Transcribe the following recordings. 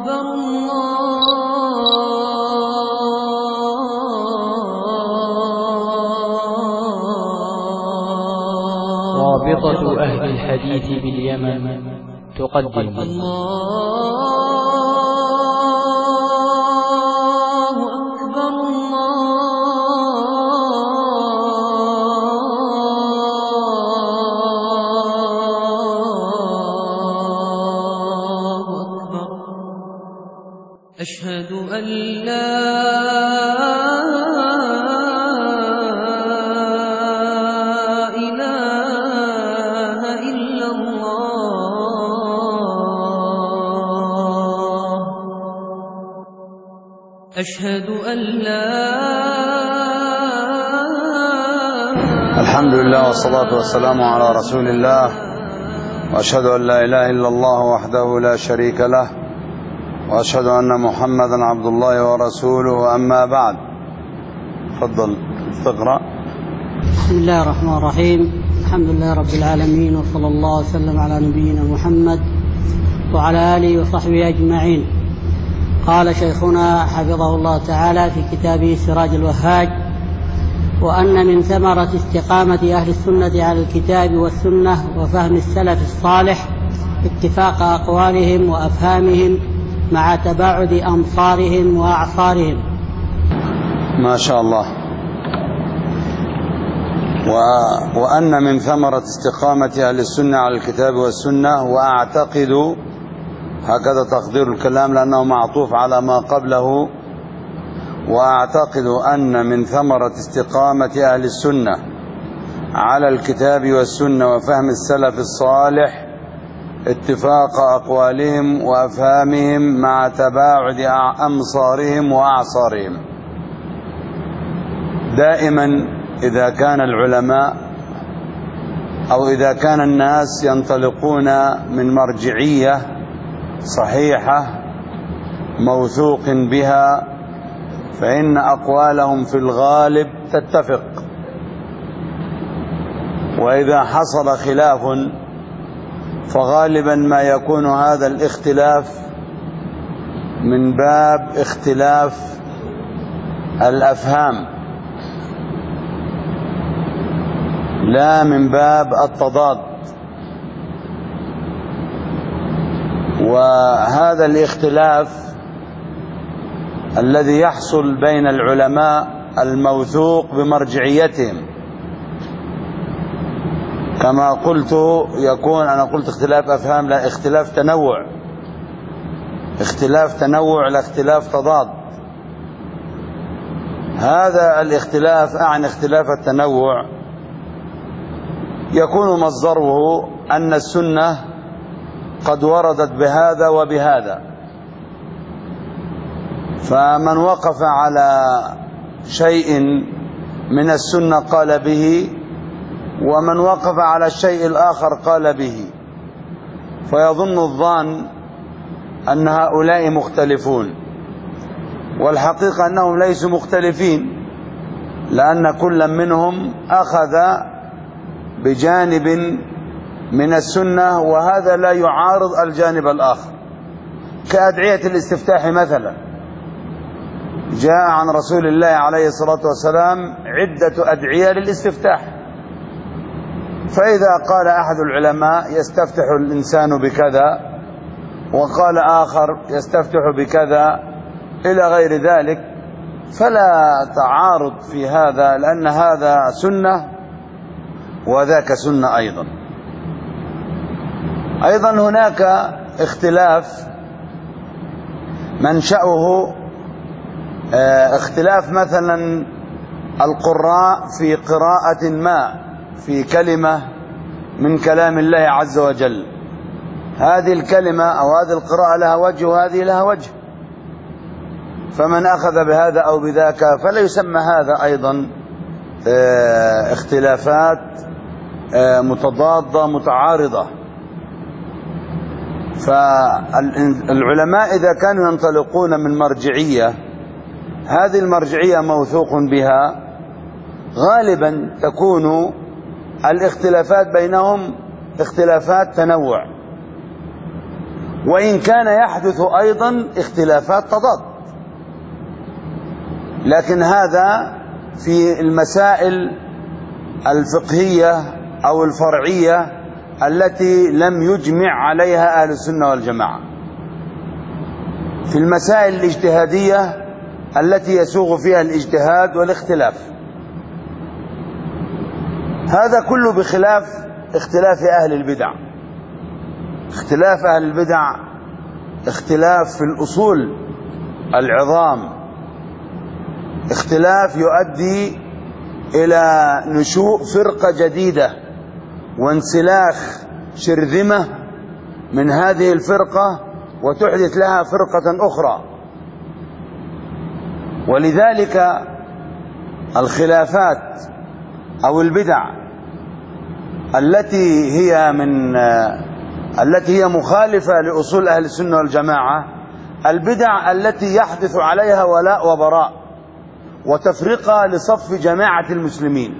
أكبر رابطة أهل الحديث باليمن تقدم أشهد أن لا إله إلا الله أشهد أن لا الحمد لله والصلاة والسلام على رسول الله وأشهد أن لا إله إلا الله وحده لا شريك له وأشهد أن محمدا عبد الله ورسوله أما بعد. تفضل تقرأ. بسم الله الرحمن الرحيم. الحمد لله رب العالمين، وصلى الله وسلم على نبينا محمد وعلى آله وصحبه أجمعين. قال شيخنا حفظه الله تعالى في كتابه سراج الوهاج: وأن من ثمرة استقامة أهل السنة على الكتاب والسنة وفهم السلف الصالح اتفاق أقوالهم وأفهامهم مع تباعد أمصارهم وأعصارهم. ما شاء الله. وأن من ثمرة استقامة أهل السنة على الكتاب والسنة، وأعتقد، هكذا تقدير الكلام لأنه معطوف على ما قبله، وأعتقد أن من ثمرة استقامة أهل السنة على الكتاب والسنة وفهم السلف الصالح اتفاق أقوالهم وأفهامهم مع تباعد أمصارهم وأعصارهم. دائما إذا كان العلماء أو إذا كان الناس ينطلقون من مرجعية صحيحة موثوق بها، فإن أقوالهم في الغالب تتفق. وإذا حصل خلاف فغالبا ما يكون هذا الاختلاف من باب اختلاف الأفهام لا من باب التضاد. وهذا الاختلاف الذي يحصل بين العلماء الموثوق بمرجعيتهم، كما قلت يكون، أنا قلت اختلاف أفهام، لا، اختلاف تنوع، اختلاف تنوع لا اختلاف تضاد. هذا الاختلاف عن اختلاف التنوع يكون مصدره أن السنة قد وردت بهذا وبهذا، فمن وقف على شيء من السنة قال به، ومن وقف على الشيء الآخر قال به، فيظن الظان أن هؤلاء مختلفون، والحقيقة أنهم ليسوا مختلفين، لأن كل منهم أخذ بجانب من السنة وهذا لا يعارض الجانب الآخر. كأدعية الاستفتاح مثلا، جاء عن رسول الله عليه الصلاة والسلام عدة أدعية للاستفتاح، فإذا قال أحد العلماء يستفتح الإنسان بكذا، وقال آخر يستفتح بكذا إلى غير ذلك، فلا تعارض في هذا، لأن هذا سنة وذاك سنة أيضا. أيضا هناك اختلاف منشأه اختلاف مثلا القراء في قراءة ما في كلمة من كلام الله عز وجل، هذه الكلمة أو هذه القراءة لها وجه وهذه لها وجه، فمن أخذ بهذا أو بذاك فلا يسمى هذا أيضا اختلافات متضادة متعارضة. فالعلماء إذا كانوا ينطلقون من مرجعية، هذه المرجعية موثوق بها، غالبا تكون الاختلافات بينهم اختلافات تنوع، وإن كان يحدث أيضا اختلافات تضاد، لكن هذا في المسائل الفقهية أو الفرعية التي لم يجمع عليها أهل السنة والجماعة. في المسائل الاجتهادية التي يسوغ فيها الاجتهاد والاختلاف، هذا كله بخلاف اختلاف أهل البدع. اختلاف أهل البدع اختلاف في الأصول العظام، اختلاف يؤدي إلى نشوء فرقة جديدة وانسلاخ شرذمة من هذه الفرقة وتحدث لها فرقة أخرى. ولذلك الخلافات أو البدع التي هي مخالفة لأصول أهل السنة والجماعة، البدع التي يحدث عليها ولاء وبراء وتفرقة لصف جماعة المسلمين،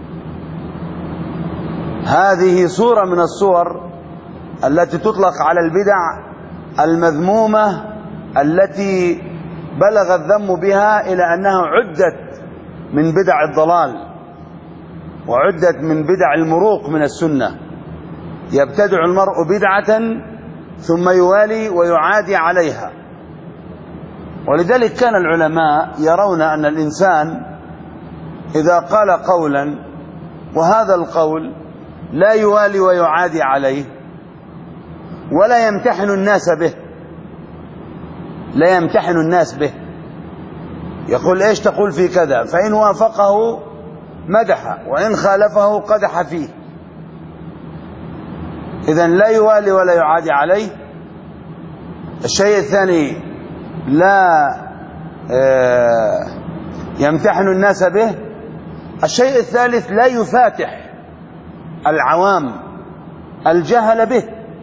هذه صورة من الصور التي تطلق على البدع المذمومة التي بلغ الذم بها إلى أنها عدت من بدع الضلال وعدت من بدع المروق من السنة. يبتدع المرء بدعة ثم يوالي ويعادي عليها. ولذلك كان العلماء يرون أن الإنسان إذا قال قولا وهذا القول لا يوالي ويعادي عليه ولا يمتحن الناس به، لا يمتحن الناس به، يقول إيش تقول في كذا، فإن وافقه مدح وإن خالفه قدح فيه. إذن لا يوالي ولا يعادي عليه. الشيء الثاني لا يمتحن الناس به. الشيء الثالث لا يفاتح العوام الجهل به،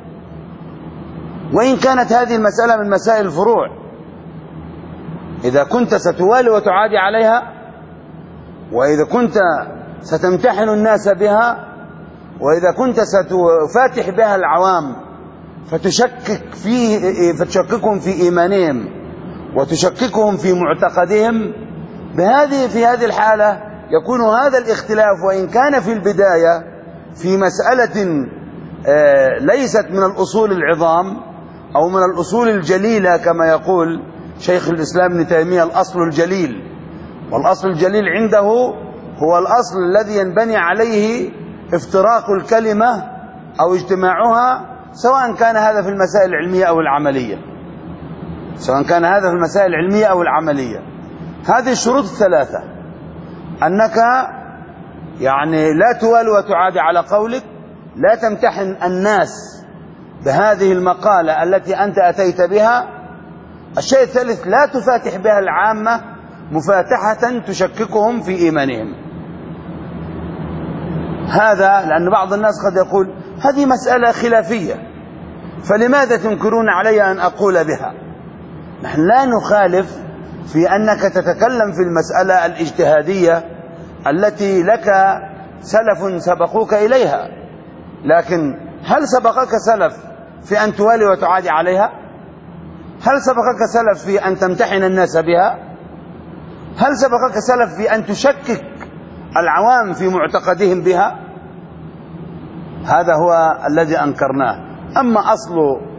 وإن كانت هذه المسألة من مسائل الفروع. إذا كنت ستوالي وتعادي عليها، وإذا كنت ستمتحن الناس بها، وإذا كنت ستفاتح بها العوام فتشككهم في إيمانهم وتشككهم في معتقدهم، في هذه الحالة يكون هذا الاختلاف وإن كان في البداية في مسألة ليست من الأصول العظام أو من الأصول الجليلة كما يقول شيخ الإسلام ابن تيمية الأصل الجليل. والأصل الجليل عنده هو الأصل الذي ينبني عليه افتراق الكلمة أو اجتماعها، سواء كان هذا في المسائل العلمية أو العملية، هذه الشروط الثلاثة: أنك لا توالي وتعادي على قولك، لا تمتحن الناس بهذه المقالة التي أنت أتيت بها. الشيء الثالث لا تفاتح بها العامة مفاتحة تشككهم في إيمانهم. هذا لأن بعض الناس قد يقول هذه مسألة خلافية فلماذا تنكرون علي أن أقول بها؟ نحن لا نخالف في أنك تتكلم في المسألة الاجتهادية التي لك سلف سبقوك إليها، لكن هل سبقك سلف في أن توالي وتعادي عليها؟ هل سبقك سلف في أن تمتحن الناس بها؟ هل سبقك سلف في أن تشكك العوام في معتقدهم بها؟ هذا هو الذي أنكرناه. أما أصل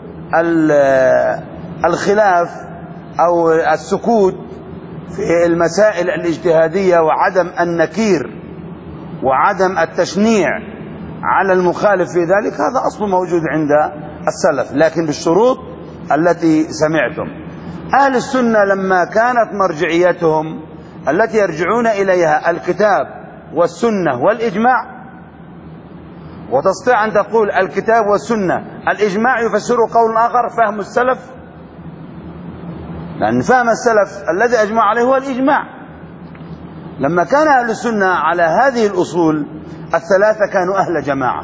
الخلاف أو السكوت في المسائل الاجتهادية وعدم النكير وعدم التشنيع على المخالف في ذلك، هذا أصل موجود عند السلف، لكن بالشروط التي سمعتم. أهل السنة لما كانت مرجعيتهم التي يرجعون إليها الكتاب والسنة والإجماع، وتستطيع أن تقول الكتاب والسنة الإجماع يفسر قول آخر فهم السلف، لأن فهم السلف الذي أجمع عليه هو الإجماع. لما كان أهل السنة على هذه الأصول الثلاثة كانوا أهل جماعة،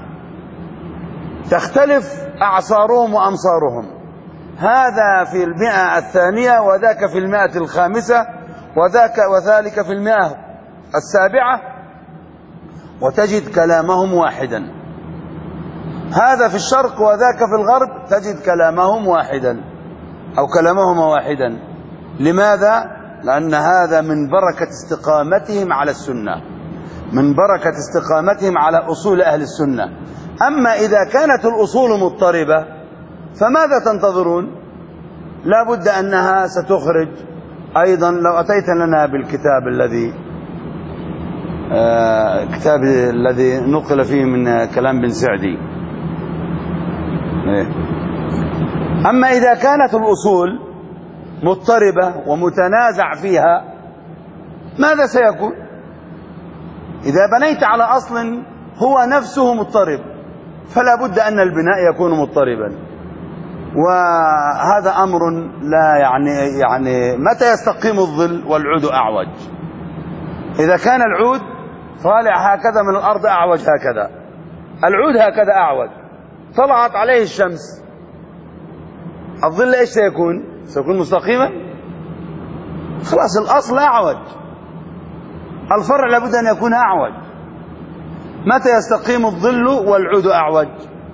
تختلف أعصارهم وأمصارهم، هذا في 100 وذاك في 105 وذلك في 107، وتجد كلامهم واحدا. هذا في الشرق وذاك في الغرب تجد كلامهم واحدا أو كلامهما واحدا. لماذا؟ لأن هذا من بركة استقامتهم على السنة، من بركة استقامتهم على أصول أهل السنة. أما إذا كانت الأصول مضطربة فماذا تنتظرون؟ لا بد أنها ستخرج. أيضا لو أتيت لنا بالكتاب الذي نقل فيه من كلام بن سعدي. أما إذا كانت الأصول مضطربة ومتنازع فيها ماذا سيكون؟ إذا بنيت على أصل هو نفسه مضطرب فلا بد أن البناء يكون مضطربا. وهذا أمر لا يعني متى يستقيم الظل والعود أعوج؟ إذا كان العود طالع هكذا من الأرض أعوج هكذا، العود هكذا أعوج، طلعت عليه الشمس، الظل إيش سيكون؟ سيكون مستقيما؟ خلاص الأصل أعوج، الفرع لابد أن يكون أعوج. متى يستقيم الظل والعود أعوج؟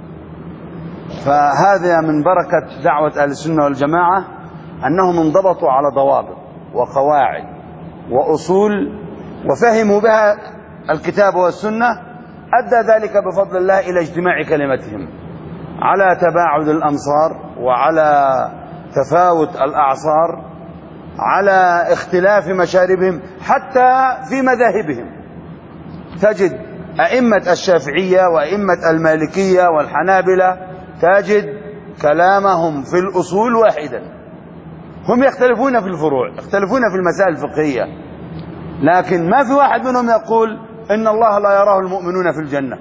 فهذا من بركة دعوة أهل السنة والجماعة أنهم انضبطوا على ضوابط وقواعد وأصول وفهموا بها الكتاب والسنة. أدى ذلك بفضل الله إلى اجتماع كلمتهم على تباعد الأمصار وعلى تفاوت الأعصار، على اختلاف مشاربهم حتى في مذاهبهم. تجد أئمة الشافعية وأئمة المالكية والحنابلة تجد كلامهم في الأصول واحدا، هم يختلفون في الفروع، يختلفون في المسائل الفقهية، لكن ما في واحد منهم يقول إن الله لا يراه المؤمنون في الجنة،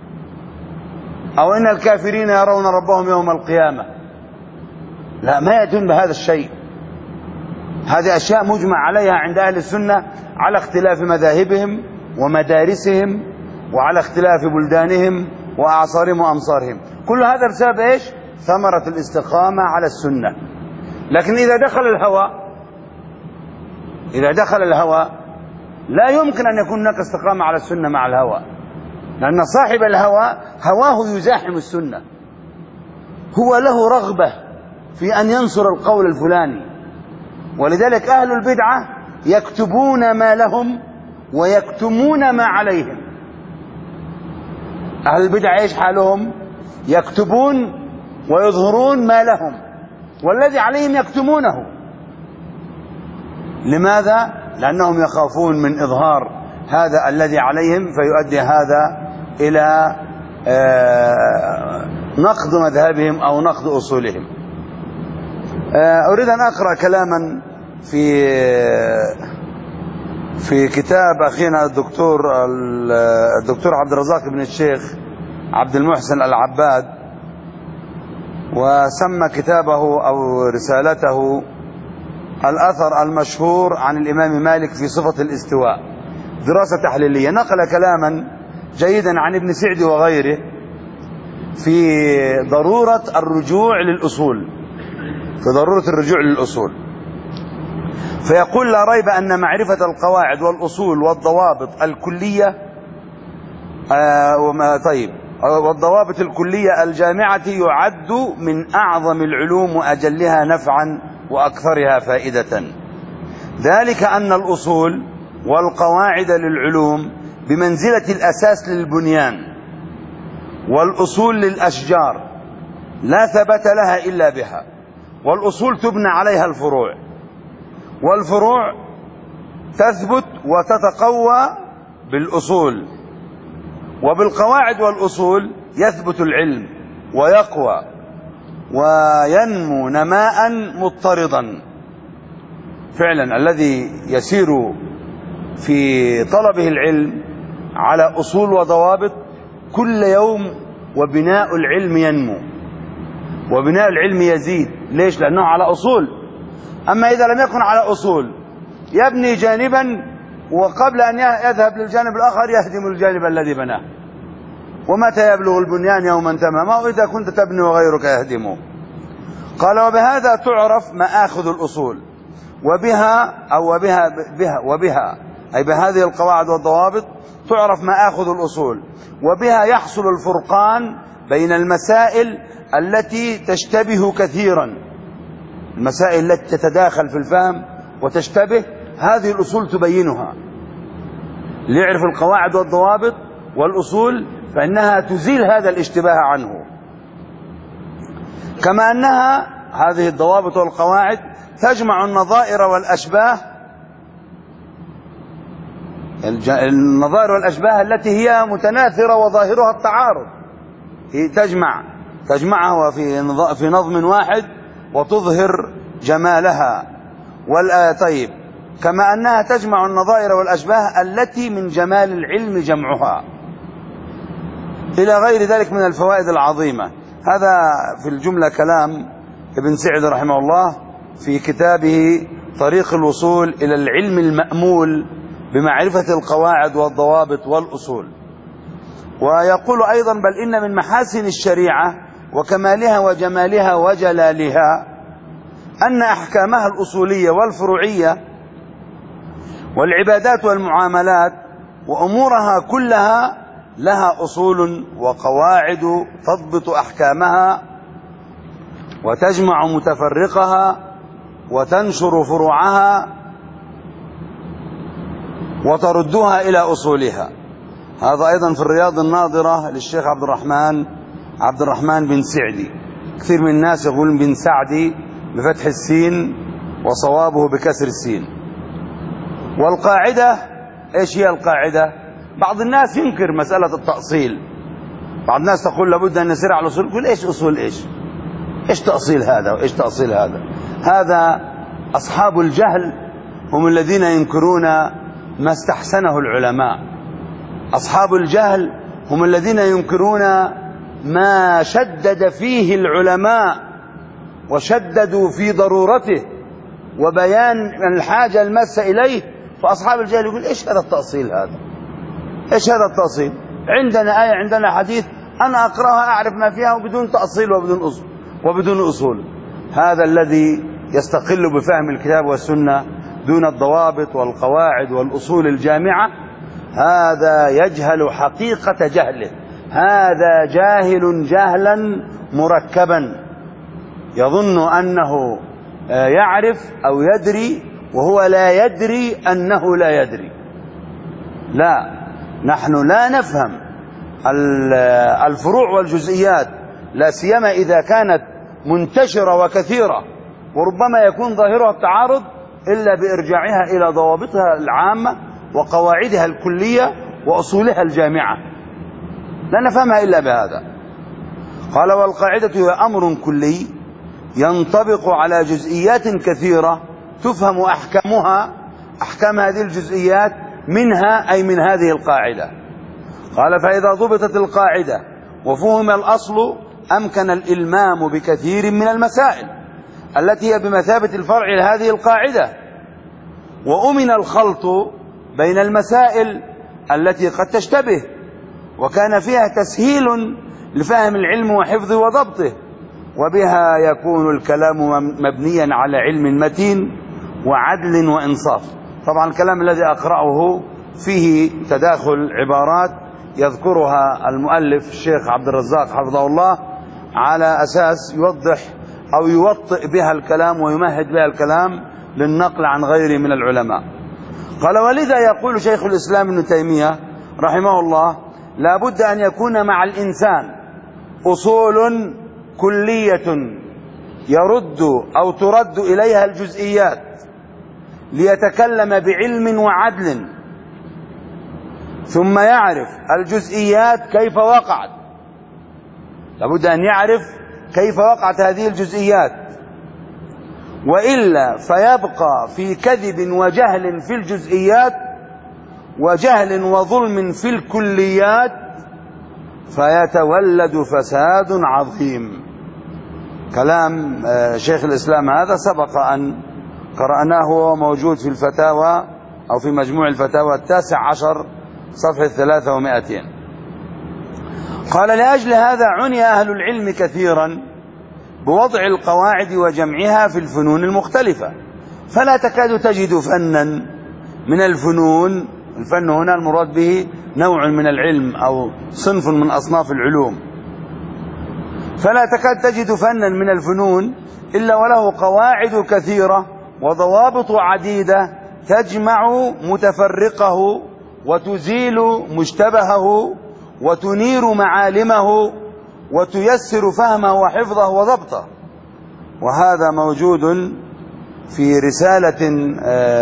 أو إن الكافرين يرون ربهم يوم القيامة. لا، ما يأتون بهذا الشيء. هذه أشياء مجمع عليها عند أهل السنة على اختلاف مذاهبهم ومدارسهم وعلى اختلاف بلدانهم وأعصارهم وأمصارهم. كل هذا بسبب إيش؟ ثمرة الاستقامة على السنة. لكن إذا دخل الهوى لا يمكن أن يكون هناك استقامة على السنة مع الهوى، لأن صاحب الهوى هواه يزاحم السنة، هو له رغبة في أن ينصر القول الفلاني. ولذلك أهل البدعة يكتبون ما لهم ويكتمون ما عليهم. أهل البدعة إيش حالهم؟ يكتبون ويظهرون ما لهم، والذي عليهم يكتمونه. لماذا؟ لأنهم يخافون من إظهار هذا الذي عليهم فيؤدي هذا إلى نقد مذهبهم أو نقد أصولهم. أريد أن أقرأ كلاما في كتاب أخينا الدكتور عبد الرزاق بن الشيخ عبد المحسن العباد، وسمى كتابه أو رسالته الأثر المشهور عن الإمام مالك في صفة الاستواء، دراسة تحليلية. نقل كلاما جيدا عن ابن سعدي وغيره في ضرورة الرجوع للأصول، فيقول: لا ريب أن معرفة القواعد والأصول والضوابط الكلية والضوابط الكلية الجامعة يعد من أعظم العلوم وأجلها نفعا وأكثرها فائدة. ذلك أن الأصول والقواعد للعلوم بمنزلة الأساس للبنيان، والأصول للأشجار لا ثبت لها إلا بها، والأصول تبنى عليها الفروع، والفروع تثبت وتتقوى بالأصول، وبالقواعد والأصول يثبت العلم ويقوى وينمو نماء مضطردا. فعلا الذي يسير في طلبه العلم على أصول وضوابط كل يوم وبناء العلم ينمو وبناء العلم يزيد. ليش؟ لأنه على أصول. أما إذا لم يكن على أصول يبني جانبا وقبل أن يذهب للجانب الآخر يهدم الجانب الذي بناه. ومتى يبلغ البنيان يوما تماما إذا كنت تبني وغيرك يهدمه. قال: وبهذا تعرف مآخذ الأصول، وبها أي بهذه القواعد والضوابط تعرف مآخذ الأصول، وبها يحصل الفرقان بين المسائل التي تشتبه كثيرا، المسائل التي تتداخل في الفهم وتشتبه، هذه الأصول تبينها. اللي يعرف القواعد والضوابط والأصول فإنها تزيل هذا الاشتباه عنه، كما أنها هذه الضوابط والقواعد تجمع النظائر والأشباه، النظائر والأشباه التي هي متناثرة وظاهرها التعارض، هي تجمعها في نظم واحد وتظهر جمالها. طيب، كما أنها تجمع النظائر والأشباه التي من جمال العلم جمعها، إلى غير ذلك من الفوائد العظيمة. هذا في الجملة كلام ابن سعد رحمه الله في كتابه طريق الوصول إلى العلم المأمول بمعرفة القواعد والضوابط والأصول. ويقول أيضا: بل إن من محاسن الشريعة وكمالها وجمالها وجلالها أن أحكامها الأصولية والفروعية والعبادات والمعاملات وأمورها كلها لها أصول وقواعد تضبط أحكامها وتجمع متفرقها وتنشر فروعها وتردها إلى أصولها. هذا أيضا في الرياض الناظرة للشيخ عبد الرحمن بن سعدي. كثير من الناس يقولون بن سعدي بفتح السين وصوابه بكسر السين. والقاعدة، إيش هي القاعدة؟ بعض الناس ينكر مسألة التأصيل، بعض الناس تقول لابد أن نسير على الأصول، يقول إيش أصول إيش تأصيل هذا وإيش تأصيل هذا؟ هذا أصحاب الجهل هم الذين ينكرون ما استحسنه العلماء، أصحاب الجهل هم الذين ينكرون ما شدد فيه العلماء وشددوا في ضرورته وبيان الحاجة الماسة إليه. فأصحاب الجهل يقول إيش هذا التأصيل هذا؟ إيش هذا التأصيل؟ عندنا آية، عندنا حديث، أنا أقرأها أعرف ما فيها وبدون تأصيل وبدون أصول. هذا الذي يستقل بفهم الكتاب والسنة دون الضوابط والقواعد والأصول الجامعة، هذا يجهل حقيقة جهله، هذا جاهل جهلا مركبا، يظن أنه يعرف أو يدري وهو لا يدري أنه لا يدري. لا، نحن لا نفهم الفروع والجزئيات، لا سيما إذا كانت منتشرة وكثيرة وربما يكون ظاهرها التعارض، إلا بإرجاعها إلى ضوابطها العامة وقواعدها الكلية وأصولها الجامعة، لا نفهمها إلا بهذا. قال: والقاعدة هي أمر كلي ينطبق على جزئيات كثيرة تفهم أحكام هذه الجزئيات منها، أي من هذه القاعدة. قال: فإذا ضبطت القاعدة وفهم الأصل أمكن الإلمام بكثير من المسائل التي هي بمثابة الفرع لهذه القاعدة، وأمن الخلط بين المسائل التي قد تشتبه وكان فيها تسهيل لفهم العلم وحفظه وضبطه، وبها يكون الكلام مبنيا على علم متين وعدل وإنصاف. طبعا الكلام الذي أقرأه فيه تداخل عبارات يذكرها المؤلف الشيخ عبد الرزاق حفظه الله على أساس يوضح أو يوطئ بها الكلام ويمهد بها الكلام للنقل عن غيره من العلماء. قال: ولذا يقول شيخ الإسلام ابن تيمية رحمه الله: لا بد أن يكون مع الإنسان أصول كلية يرد أو ترد إليها الجزئيات ليتكلم بعلم وعدل، ثم يعرف الجزئيات كيف وقعت، لابد أن يعرف كيف وقعت هذه الجزئيات، وإلا فيبقى في كذب وجهل في الجزئيات وجهل وظلم في الكليات فيتولد فساد عظيم. كلام شيخ الإسلام هذا سبق أن قرأناه وهو موجود في الفتاوى أو في مجموع الفتاوى 19 صفحة 300. قال: لأجل هذا عني أهل العلم كثيرا بوضع القواعد وجمعها في الفنون المختلفة، فلا تكاد تجد فنا من الفنون، الفن هنا المراد به نوع من العلم أو صنف من أصناف العلوم، فلا تكاد تجد فنا من الفنون إلا وله قواعد كثيرة وضوابط عديدة تجمع متفرقه وتزيل مشتبهه وتنير معالمه وتيسر فهمه وحفظه وضبطه. وهذا موجود في رسالة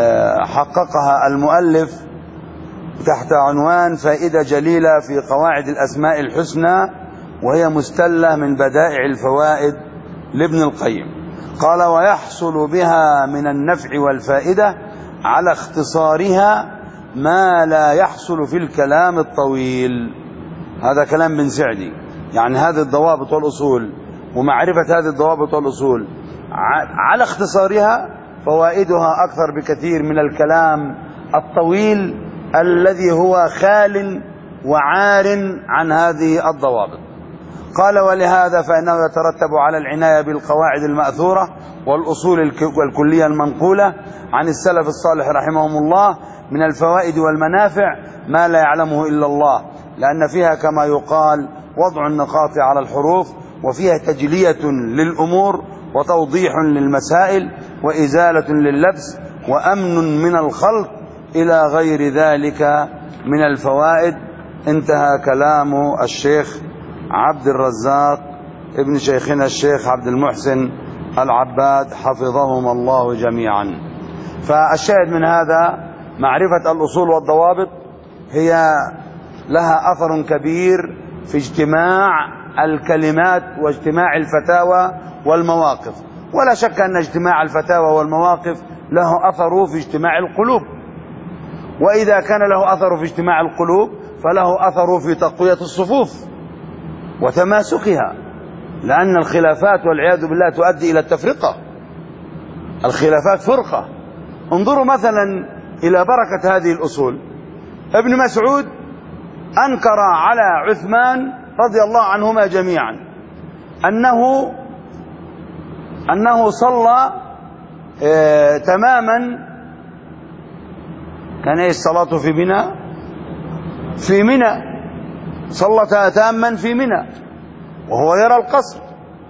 حققها المؤلف تحت عنوان فائدة جليلة في قواعد الأسماء الحسنى، وهي مستلة من بدائع الفوائد لابن القيم. قال: ويحصل بها من النفع والفائدة على اختصارها ما لا يحصل في الكلام الطويل. هذا كلام بن سعدي، يعني هذه الضوابط والأصول ومعرفة هذه الضوابط والأصول على اختصارها فوائدها أكثر بكثير من الكلام الطويل الذي هو خال وعار عن هذه الضوابط. قال: ولهذا فإنه يترتب على العناية بالقواعد المأثورة والأصول الكلية المنقولة عن السلف الصالح رحمهم الله من الفوائد والمنافع ما لا يعلمه إلا الله، لأن فيها كما يقال وضع النقاط على الحروف، وفيها تجلية للأمور وتوضيح للمسائل وإزالة لللبس وأمن من الخلط إلى غير ذلك من الفوائد. انتهى كلام الشيخ عبد الرزاق ابن شيخنا الشيخ عبد المحسن العباد حفظهم الله جميعا. فالشاهد من هذا معرفة الأصول والضوابط هي لها أثر كبير في اجتماع الكلمات واجتماع الفتاوى والمواقف، ولا شك أن اجتماع الفتاوى والمواقف له أثر في اجتماع القلوب، وإذا كان له أثر في اجتماع القلوب فله أثر في تقوية الصفوف وتماسكها، لأن الخلافات والعياذ بالله تؤدي إلى التفرقة. الخلافات فرقة. انظروا مثلا إلى بركة هذه الأصول. ابن مسعود أنكر على عثمان رضي الله عنهما جميعا أنه صلى تماما. كان الصلاة في منى، في منى صلى تاما في منى وهو يرى القصر،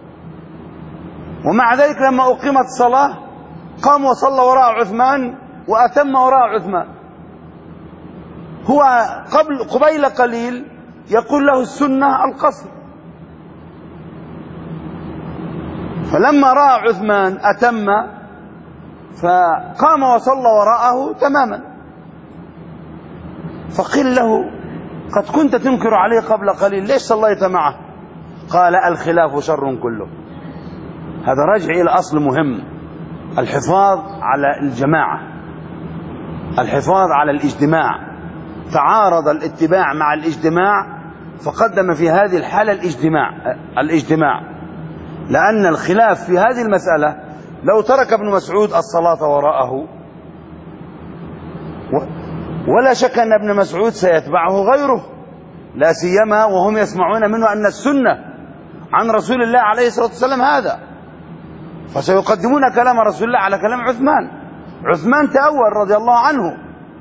ومع ذلك لما أقيمت الصلاة قام وصلى وراء عثمان وأتم وراء عثمان. هو قبيل قليل يقول له السنة القصر، فلما رأى عثمان أتم فقام وصلى وراءه تماما، فقيل له قد كنت تنكر عليه قبل قليل، ليش صليت معه؟ قال: الخلاف شر كله. هذا رجع إلى أصل مهم، الحفاظ على الجماعة، الحفاظ على الاجتماع. تعارض الاتباع مع الاجتماع فقدم في هذه الحالة الاجتماع، لأن الخلاف في هذه المسألة لو ترك ابن مسعود الصلاة وراءه ولا شك أن ابن مسعود سيتبعه غيره، لا سيما وهم يسمعون منه أن السنة عن رسول الله عليه الصلاة والسلام هذا، فسيقدمون كلام رسول الله على كلام عثمان. عثمان تأول رضي الله عنه.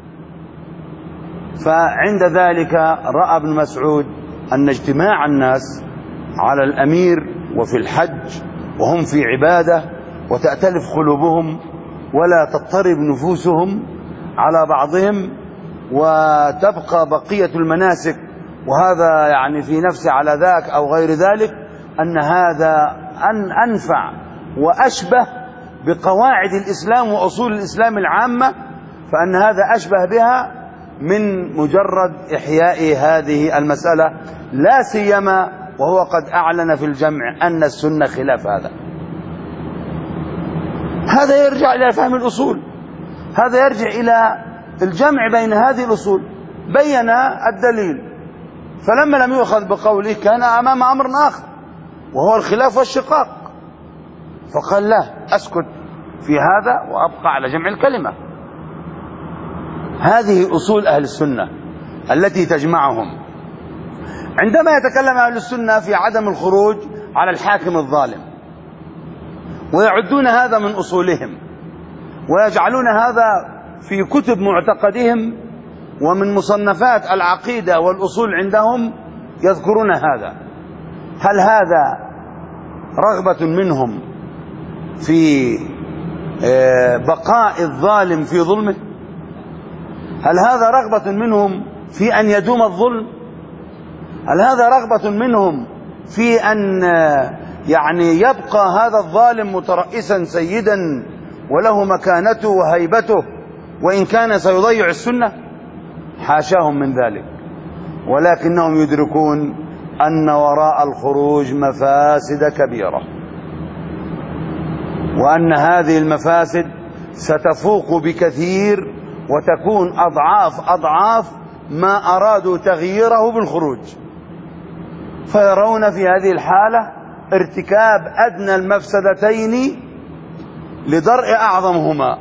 فعند ذلك رأى ابن مسعود أن اجتماع الناس على الأمير وفي الحج وهم في عبادة وتأتلف قلوبهم ولا تضطرب نفوسهم على بعضهم وتبقى بقية المناسك، وهذا يعني في نفسه على ذاك أو غير ذلك، أن هذا أنفع وأشبه بقواعد الإسلام وأصول الإسلام العامة، فأن هذا أشبه بها من مجرد إحياء هذه المسألة، لا سيما وهو قد أعلن في الجمع أن السنة خلاف هذا. هذا يرجع إلى فهم الأصول، هذا يرجع إلى الجمع بين هذه الأصول. بين الدليل، فلما لم يؤخذ بقوله كان أمام أمر آخر وهو الخلاف والشقاق، فقال لا، أسكت في هذا وأبقى على جمع الكلمة. هذه أصول أهل السنة التي تجمعهم. عندما يتكلم أهل السنة في عدم الخروج على الحاكم الظالم ويعدون هذا من أصولهم ويجعلون هذا في كتب معتقدهم ومن مصنفات العقيدة والأصول عندهم يذكرون هذا، هل هذا رغبة منهم في بقاء الظالم في ظلمه؟ هل هذا رغبة منهم في أن يدوم الظلم؟ هل هذا رغبة منهم في أن يعني يبقى هذا الظالم مترئسا سيدا وله مكانته وهيبته وإن كان سيضيع السنة؟ حاشاهم من ذلك، ولكنهم يدركون أن وراء الخروج مفاسد كبيرة، وأن هذه المفاسد ستفوق بكثير وتكون أضعاف ما أرادوا تغييره بالخروج. فيرون في هذه الحالة ارتكاب أدنى المفسدتين لدرء أعظمهما،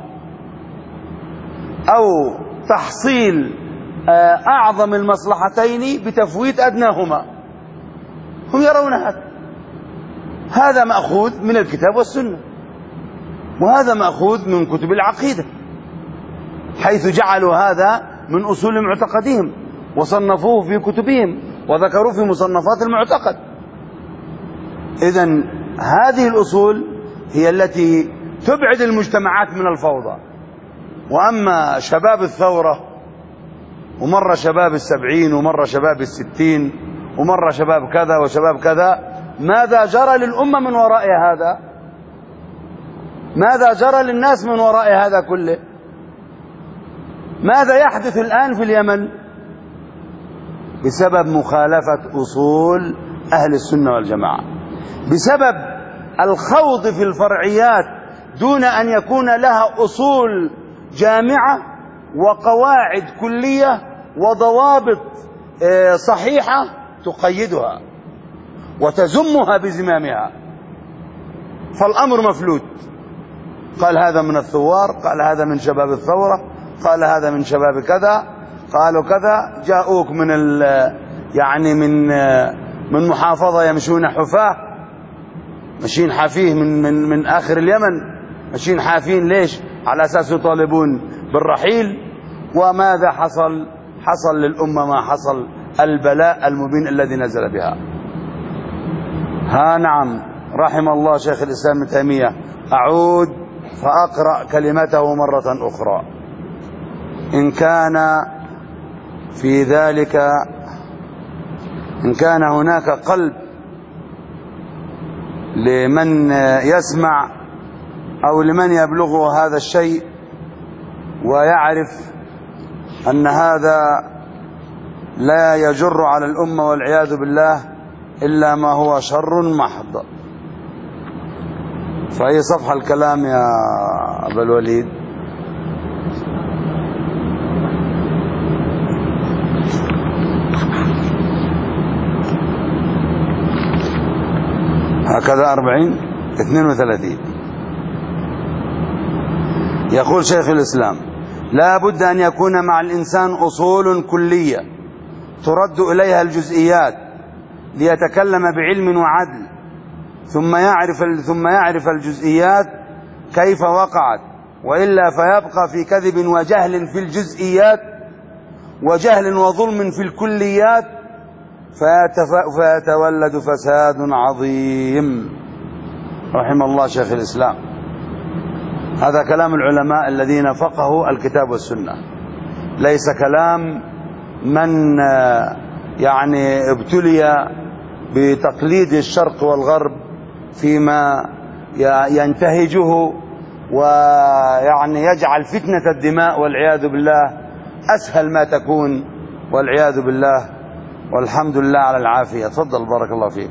أو تحصيل أعظم المصلحتين بتفويت أدناهما. هم يرون هذا مأخوذ من الكتاب والسنة، وهذا مأخوذ من كتب العقيدة، حيث جعلوا هذا من أصول معتقدهم وصنفوه في كتبهم وذكروه في مصنفات المعتقد. إذن هذه الأصول هي التي تبعد المجتمعات من الفوضى. وأما شباب الثورة، ومرة شباب 70 ومرة شباب 60 ومرة شباب كذا وشباب كذا، ماذا جرى للأمة من وراء هذا؟ ماذا جرى للناس من وراء هذا كله؟ ماذا يحدث الآن في اليمن بسبب مخالفة أصول أهل السنة والجماعة، بسبب الخوض في الفرعيات دون أن يكون لها أصول جامعة وقواعد كلية وضوابط صحيحة تقيدها وتزمها بزمامها. فالأمر مفلوت، قال هذا من الثوار، قال هذا من شباب الثورة، قال هذا من شباب كذا، قالوا كذا، جاءوك من يعني من محافظة يمشون حفاة، ماشيين حافيه من آخر اليمن، ماشيين حافين ليش؟ على أساس يطالبون بالرحيل. وماذا حصل؟ حصل للأمة ما حصل، البلاء المبين الذي نزل بها. ها نعم، رحم الله شيخ الإسلام ابن تيمية. أعود فأقرأ كلمته مرة أخرى: إن كان هناك قلب لمن يسمع أو لمن يبلغه هذا الشيء ويعرف أن هذا لا يجر على الأمة والعياذ بالله إلا ما هو شر محض. فأي صفحة الكلام يا أبا الوليد؟ هكذا 32. يقول شيخ الإسلام: لا بد أن يكون مع الإنسان أصول كلية ترد إليها الجزئيات ليتكلم بعلم وعدل، ثم يعرف الجزئيات كيف وقعت، وإلا فيبقى في كذب وجهل في الجزئيات وجهل وظلم في الكليات، فيتولد فساد عظيم. رحم الله شيخ الإسلام. هذا كلام العلماء الذين فقهوا الكتاب والسنة، ليس كلام من يعني ابتلي بتقليد الشرق والغرب فيما ينتهجه ويعني يجعل فتنة الدماء والعياذ بالله أسهل ما تكون والعياذ بالله. والحمد لله على العافية. تفضل بارك الله فيك.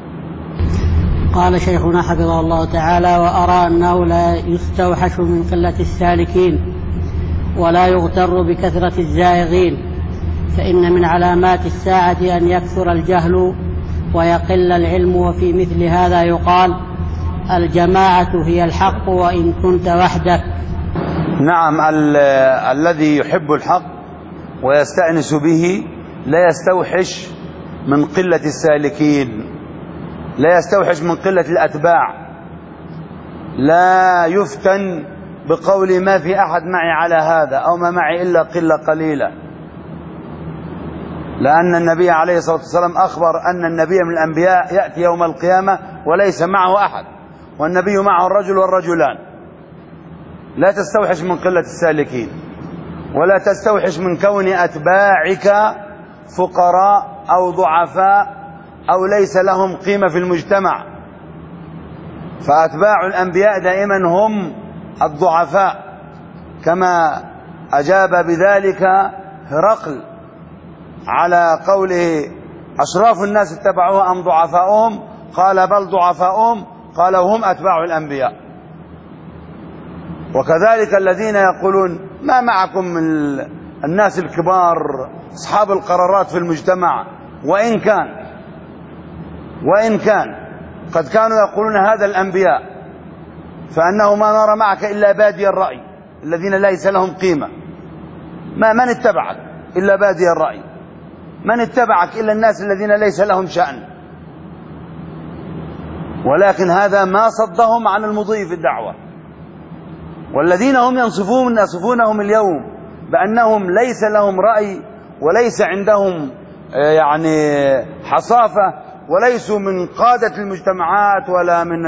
قال شيخنا حفظه الله تعالى: وأرى أنه لا يستوحش من قلة السالكين ولا يغتر بكثرة الزائغين، فإن من علامات الساعة أن يكثر الجهل ويقل العلم، وفي مثل هذا يقال: الجماعة هي الحق وإن كنت وحدك. نعم، الذي يحب الحق ويستأنس به لا يستوحش من قلة السالكين، لا يستوحش من قلة الأتباع، لا يفتن بقول ما في أحد معي على هذا أو ما معي إلا قلة قليلة. لأن النبي عليه الصلاة والسلام أخبر أن النبي من الأنبياء يأتي يوم القيامة وليس معه أحد، والنبي معه الرجل والرجلان. لا تستوحش من قلة السالكين، ولا تستوحش من كون أتباعك فقراء أو ضعفاء أو ليس لهم قيمة في المجتمع. فأتباع الأنبياء دائما هم الضعفاء، كما أجاب بذلك هرقل على قوله أشراف الناس اتبعوه أم ضعفاؤهم؟ قال بل ضعفاؤهم، قال وهم أتباع الأنبياء. وكذلك الذين يقولون ما معكم من الناس الكبار أصحاب القرارات في المجتمع، وإن كان قد كانوا يقولون هذا الأنبياء، فأنه ما نرى معك إلا بادي الرأي الذين ليس لهم قيمة. من اتبعك إلا بادي الرأي؟ من اتبعك إلا الناس الذين ليس لهم شأن؟ ولكن هذا ما صدهم عن المضي في الدعوة. والذين هم يصفونهم اليوم بأنهم ليس لهم رأي وليس عندهم حصافة، وليسوا من قادة المجتمعات ولا من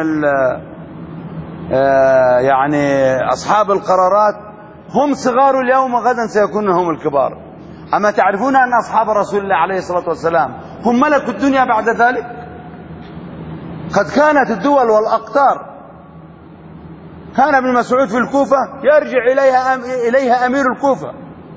أصحاب القرارات، هم صغار اليوم وغدا سيكونون هم الكبار. أما تعرفون أن أصحاب رسول الله عليه الصلاة والسلام هم ملك الدنيا بعد ذلك؟ قد كانت الدول والأقطار، كان ابن مسعود في الكوفة يرجع إليها أمير الكوفة،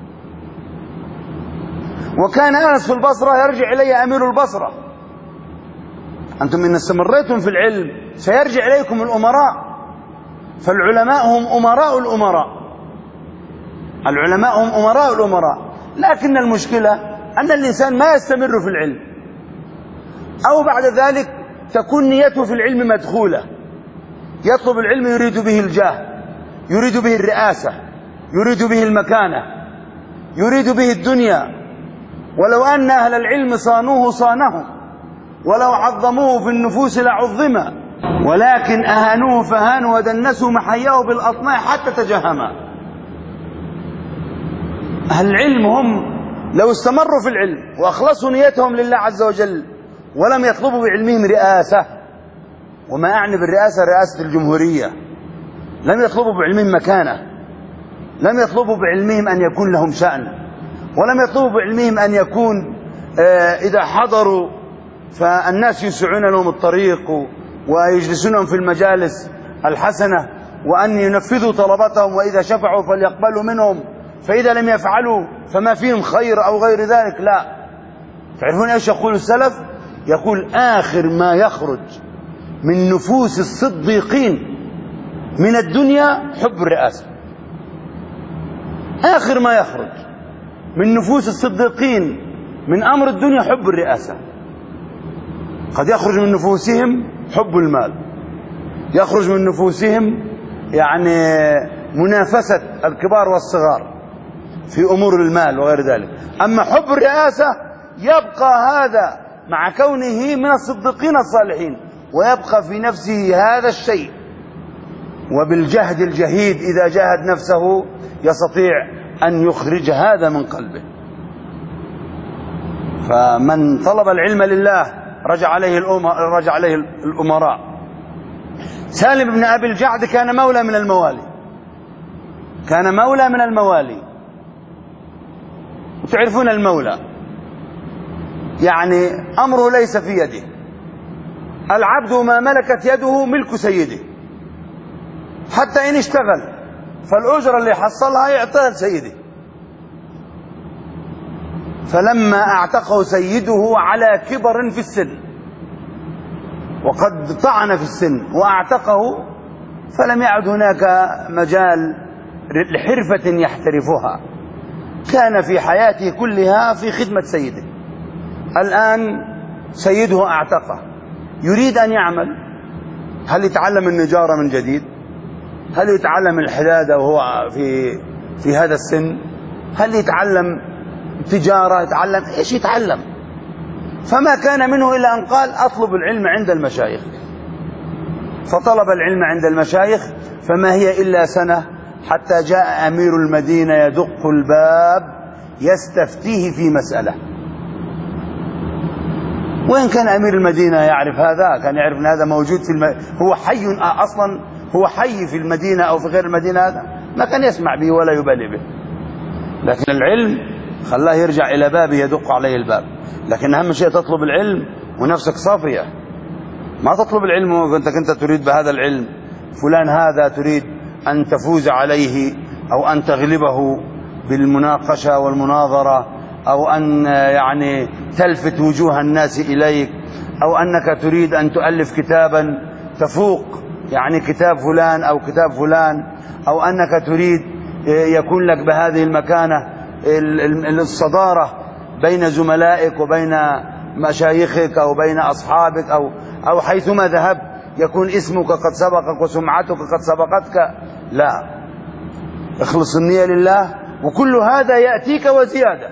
وكان أنس في البصرة يرجع إليها أمير البصرة. أنتم إن استمريتم في العلم سيرجع إليكم الأمراء، فالعلماء هم أمراء الأمراء، العلماء هم أمراء الأمراء. لكن المشكلة أن الإنسان ما يستمر في العلم، أو بعد ذلك تكون نيته في العلم مدخولة، يطلب العلم يريد به الجاه، يريد به الرئاسة، يريد به المكانة، يريد به الدنيا. ولو أن أهل العلم صانوه صانهم، ولو عظموه في النفوس لعظما، ولكن أهانوه فهانوا ودنسوا محياه بالأطماع حتى تجهما. أهل العلم هم لو استمروا في العلم وأخلصوا نيتهم لله عز وجل ولم يطلبوا بعلمهم رئاسة، وما أعني بالرئاسة رئاسة الجمهورية، لم يطلبوا بعلمهم مكانة، لم يطلبوا بعلمهم أن يكون لهم شأن، ولم يطلبوا بعلمهم أن يكون إذا حضروا فالناس يسعون لهم الطريق ويجلسونهم في المجالس الحسنة، وأن ينفذوا طلباتهم، وإذا شفعوا فليقبلوا منهم، فإذا لم يفعلوا فما فيهم خير أو غير ذلك. لا، تعرفون إيش يقول السلف؟ يقول آخر ما يخرج من نفوس الصديقين من الدنيا حب الرئاسة. آخر ما يخرج من نفوس الصديقين من أمر الدنيا حب الرئاسة. قد يخرج من نفوسهم حب المال، يخرج من نفوسهم منافسة الكبار والصغار في أمور المال وغير ذلك. أما حب الرئاسة يبقى هذا مع كونه من الصديقين الصالحين، ويبقى في نفسه هذا الشيء، وبالجهد الجهيد إذا جاهد نفسه يستطيع أن يخرج هذا من قلبه. فمن طلب العلم لله رجع عليه الأمراء. سالم بن أبي الجعد كان مولى من الموالي، كان مولى من الموالي. وتعرفون المولى أمره ليس في يده، العبد ما ملكت يده ملك سيده، حتى إن اشتغل فالأجرة اللي حصلها يعطيها لسيده. فلما اعتقه سيده على كبر في السن، وقد طعن في السن واعتقه، فلم يعد هناك مجال لحرفة يحترفها، كان في حياته كلها في خدمة سيده. الآن سيده اعتقه، يريد أن يعمل. هل يتعلم النجارة من جديد؟ هل يتعلم الحدادة وهو في هذا السن؟ هل يتعلم تجارة؟ يتعلم إيش؟ يتعلم. فما كان منه إلا أن قال أطلب العلم عند المشايخ، فطلب العلم عند المشايخ، فما هي إلا سنة حتى جاء أمير المدينة يدق الباب يستفتيه في مسألة. وين كان أمير المدينة يعرف هذا؟ كان يعرف أن هذا موجود هو حي أصلا، هو حي في المدينة أو في غير المدينة، هذا ما كان يسمع به ولا يبالي به. لكن العلم خلاه يرجع إلى بابه يدق عليه الباب. لكن أهم شيء تطلب العلم ونفسك صافية، ما تطلب العلم وأنت كنت تريد بهذا العلم فلان هذا تريد أن تفوز عليه أو أن تغلبه بالمناقشة والمناظرة، أو أن يعني تلفت وجوه الناس إليك، أو أنك تريد أن تؤلف كتابا تفوق يعني كتاب فلان أو كتاب فلان، أو أنك تريد يكون لك بهذه المكانة الصدارة بين زملائك وبين مشايخك أو بين أصحابك أو حيثما ذهبت يكون اسمك قد سبقك وسمعتك قد سبقتك. لا، اخلص النية لله، وكل هذا يأتيك وزيادة،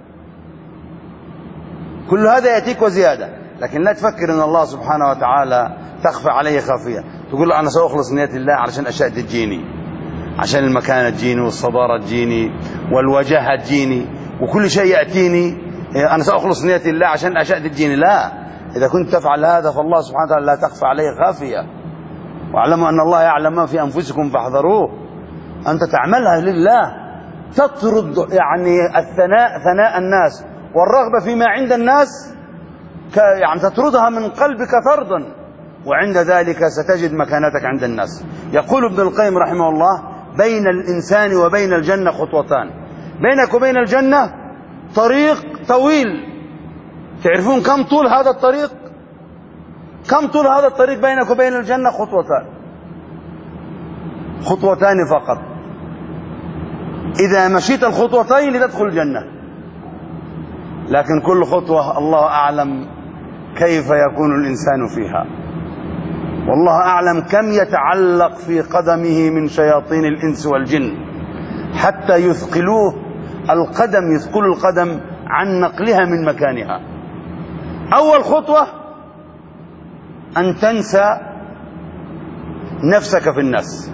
كل هذا يأتيك وزيادة. لكن لا تفكر أن الله سبحانه وتعالى تخفى عليه خافية، تقول له أنا سأخلص نية الله علشان أشياء تجيني، عشان المكانة تجيني والصدارة تجيني والوجاهة تجيني وكل شيء يأتيني، أنا سأخلص نية الله عشان أشياء تجيني. لا، إذا كنت تفعل هذا فالله سبحانه وتعالى لا تخفى عليه خافية. واعلموا أن الله يعلم ما في أنفسكم فاحذروه. أنت تعملها لله، تطرد يعني ثناء الناس والرغبة فيما عند الناس، يعني تطردها من قلبك طردا، وعند ذلك ستجد مكانتك عند الناس. يقول ابن القيم رحمه الله: بين الإنسان وبين الجنة خطوتان. بينك وبين الجنة طريق طويل. تعرفون كم طول هذا الطريق؟ كم طول هذا الطريق بينك وبين الجنة؟ خطوتان فقط. إذا مشيت الخطوتين لتدخل الجنة، لكن كل خطوة الله أعلم كيف يكون الإنسان فيها، والله أعلم كم يتعلق في قدمه من شياطين الإنس والجن حتى يثقلوه يثقل القدم عن نقلها من مكانها. أول خطوة أن تنسى نفسك في الناس،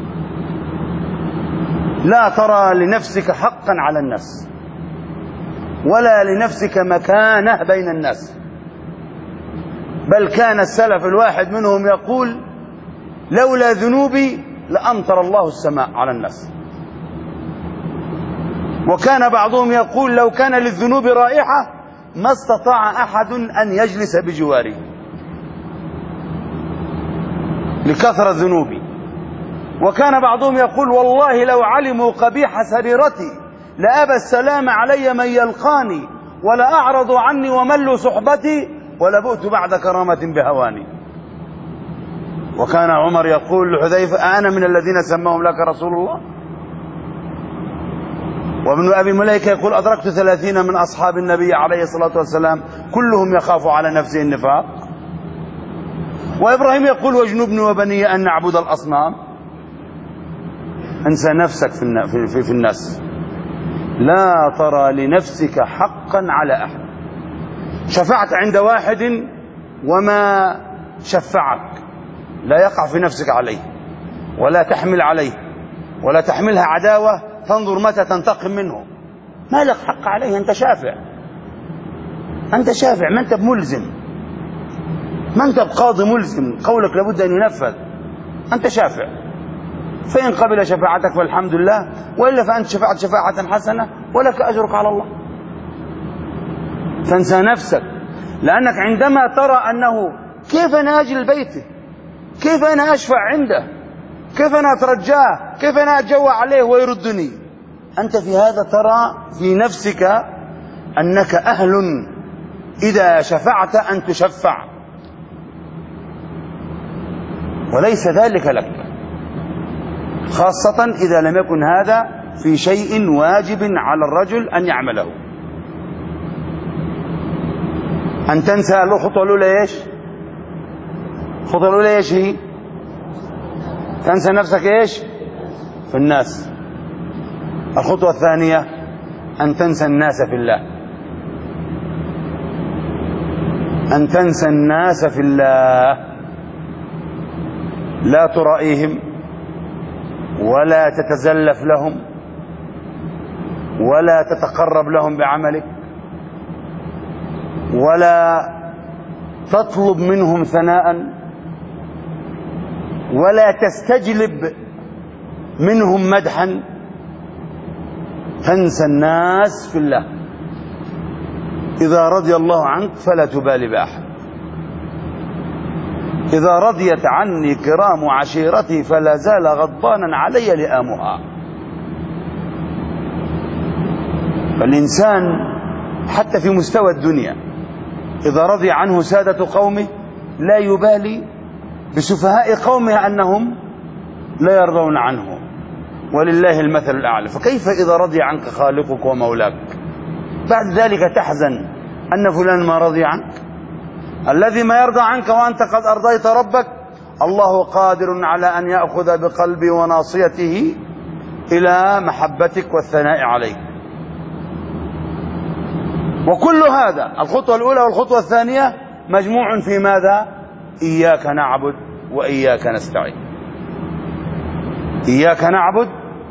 لا ترى لنفسك حقا على الناس ولا لنفسك مكانة بين الناس. بل كان السلف الواحد منهم يقول: لولا ذنوبي لأمطر الله السماء على الناس. وكان بعضهم يقول: لو كان للذنوب رائحة ما استطاع أحد أن يجلس بجواري لكثرة ذنوبي. وكان بعضهم يقول: والله لو علموا قبيح سريرتي لأبى السلام علي من يلقاني، ولا أعرضوا عني وملوا صحبتي، ولبؤت بعد كرامة بهواني. وكان عمر يقول لحذيفة: أنا من الذين سماهم لك رسول الله. وابن أبي مليكة يقول: أدركت 30 من أصحاب النبي عليه الصلاة والسلام كلهم يخاف على نفسه النفاق. وإبراهيم يقول: واجنبني وبني أن نعبد الأصنام. انسى نفسك في الناس، لا ترى لنفسك حقا على أحد. شفعت عند واحد وما شفعك، لا يقع في نفسك عليه ولا تحمل عليه ولا تحملها عداوة تنظر متى تنتقم منه. ما لك حق عليه، أنت شافع، أنت شافع، ما أنت بملزم، ما أنت بقاضي ملزم قولك لابد أن ينفذ، أنت شافع. فإن قبل شفاعتك فالحمد لله، وإلا فأنت شفعت شفاعة حسنة ولك أجرك على الله. تنسى نفسك، لأنك عندما ترى أنه كيف أنا أجي لبيته، كيف أنا أشفع عنده، كيف أنا أترجاه، كيف أنا أتجوع عليه ويردني، أنت في هذا ترى في نفسك أنك أهل إذا شفعت أن تشفع، وليس ذلك لك، خاصة إذا لم يكن هذا في شيء واجب على الرجل أن يعمله. أن تنسى الخطوة الأولى إيش؟ الخطوة الأولى إيش هي؟ تنسى نفسك إيش؟ في الناس. الخطوة الثانية أن تنسى الناس في الله، أن تنسى الناس في الله، لا ترائيهم ولا تتزلف لهم ولا تتقرب لهم بعملك ولا تطلب منهم ثناء ولا تستجلب منهم مدحا، تنسى الناس في الله. إذا رضي الله عنك فلا تبالي بأحد. إذا رضيت عني كرام عشيرتي فلا زال غضبانا علي لئامها. فالإنسان حتى في مستوى الدنيا إذا رضي عنه سادة قومه لا يبالي بسفهاء قومه أنهم لا يرضون عنه، ولله المثل الأعلى. فكيف إذا رضي عنك خالقك ومولاك بعد ذلك تحزن أن فلان ما رضي عنك؟ الذي ما يرضى عنك وأنت قد أرضيت ربك الله قادر على أن يأخذ بقلبي وناصيته إلى محبتك والثناء عليك. وكل هذا الخطوة الأولى والخطوة الثانية مجموع في ماذا؟ إياك نعبد وإياك نستعين. إياك نعبد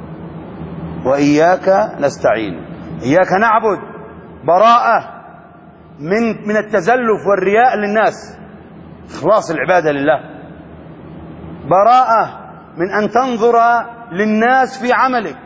وإياك نستعين. إياك نعبد براءة من التزلف والرياء للناس، إخلاص العبادة لله. براءة من أن تنظر للناس في عملك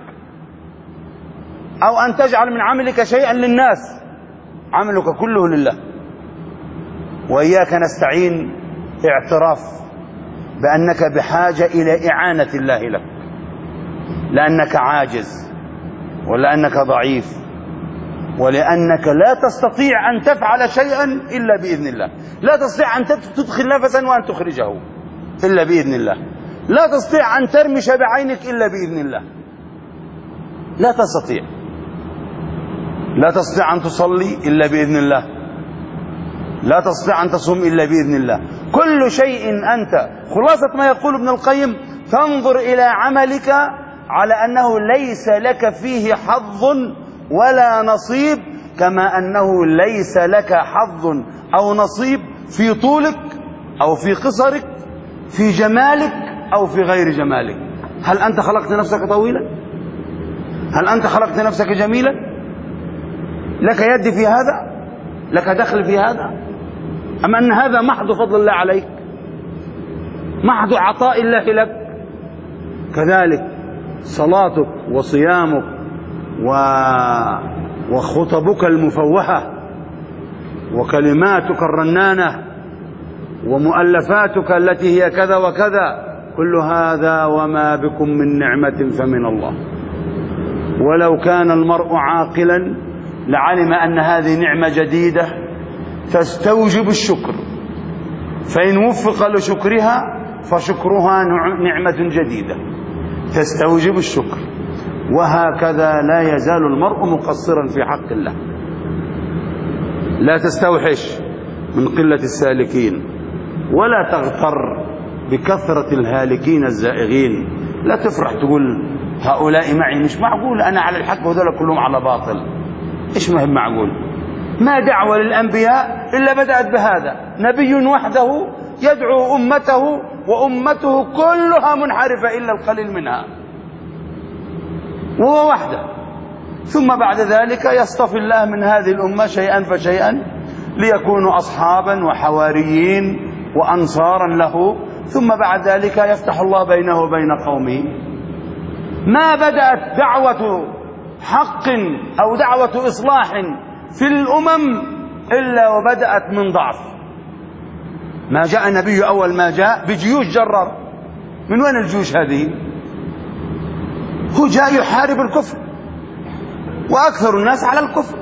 أو أن تجعل من عملك شيئا للناس، عملك كله لله. وإياك نستعين اعتراف بأنك بحاجة إلى إعانة الله لك، لأنك عاجز ولأنك ضعيف ولأنك لا تستطيع أن تفعل شيئا إلا بإذن الله. لا تستطيع أن تدخل نفسا وأن تخرجه إلا بإذن الله. لا تستطيع أن ترمش بعينك إلا بإذن الله. لا تستطيع. لا تستطيع أن تصلي إلا بإذن الله. لا تستطيع أن تصوم إلا بإذن الله. كل شيء أنت، خلاصة ما يقول ابن القيم، تنظر إلى عملك على أنه ليس لك فيه حظ ولا نصيب، كما أنه ليس لك حظ أو نصيب في طولك أو في قصرك، في جمالك أو في غير جمالك. هل أنت خلقت نفسك طويلا؟ هل أنت خلقت نفسك جميلا؟ لك يد في هذا؟ لك دخل في هذا؟ أم أن هذا محض فضل الله عليك، محض عطاء الله لك؟ كذلك صلاتك وصيامك وخطبك المفوهة وكلماتك الرنانة ومؤلفاتك التي هي كذا وكذا، كل هذا وما بكم من نعمة فمن الله. ولو كان المرء عاقلا لعلم أن هذه نعمة جديدة تستوجب الشكر، فإن وفق لشكرها فشكرها نعمة جديدة تستوجب الشكر. وهكذا لا يزال المرء مقصرا في حق الله. لا تستوحش من قلة السالكين ولا تغتر بكثرة الهالكين الزائغين. لا تفرح تقول هؤلاء معي، مش معقول أنا على الحق وذولا كلهم على باطل. إيش مهم معقول؟ ما دعوة للأنبياء إلا بدأت بهذا، نبي وحده يدعو أمته وأمته كلها منحرفة إلا القليل منها، وهو وحده. ثم بعد ذلك يصطفي الله من هذه الأمة شيئا فشيئا ليكونوا أصحابا وحواريين وأنصارا له، ثم بعد ذلك يفتح الله بينه وبين قومه. ما بدأت دعوة حق أو دعوة إصلاح في الأمم إلا وبدأت من ضعف. ما جاء النبي أول ما جاء بجيوش جرار. من وين الجيوش هذه؟ هو جاء يحارب الكفر وأكثر الناس على الكفر،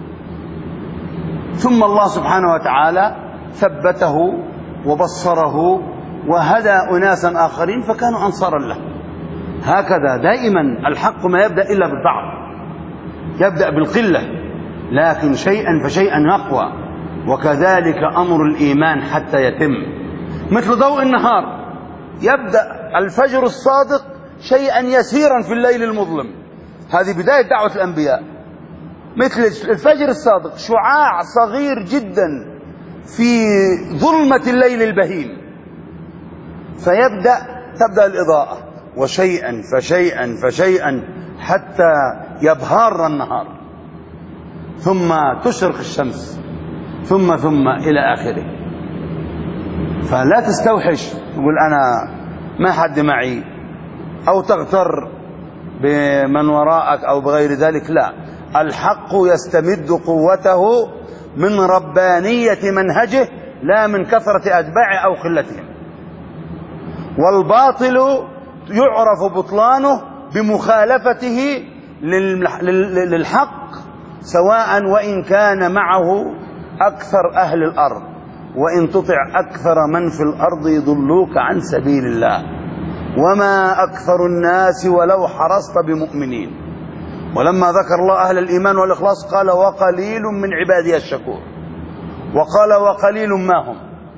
ثم الله سبحانه وتعالى ثبته وبصره وهدى أناسا آخرين فكانوا أنصارا له. هكذا دائما الحق ما يبدأ إلا بالضعف، يبدأ بالقلة، لكن شيئا فشيئا يقوى. وكذلك أمر الإيمان حتى يتم، مثل ضوء النهار يبدأ الفجر الصادق شيئا يسيرا في الليل المظلم. هذه بداية دعوة الأنبياء. مثل الفجر الصادق شعاع صغير جدا في ظلمة الليل البهيم، تبدأ الإضاءة، وشيئا فشيئا فشيئا حتى يبهار النهار، ثم تشرق الشمس، ثم إلى آخره. فلا تستوحش تقول أنا ما حد معي أو تغتر بمن وراءك أو بغير ذلك. لا، الحق يستمد قوته من ربانية منهجه لا من كثرة أتباعه أو قلتهم. والباطل يعرف بطلانه بمخالفته للحق، سواء وإن كان معه أكثر أهل الأرض، وإن تطع أكثر من في الأرض يضلوك عن سبيل الله، وما أكثر الناس ولو حرصت بمؤمنين. ولما ذكر الله أهل الإيمان والإخلاص قال وقليل من عبادي الشكور، وقال وقليل ما هم.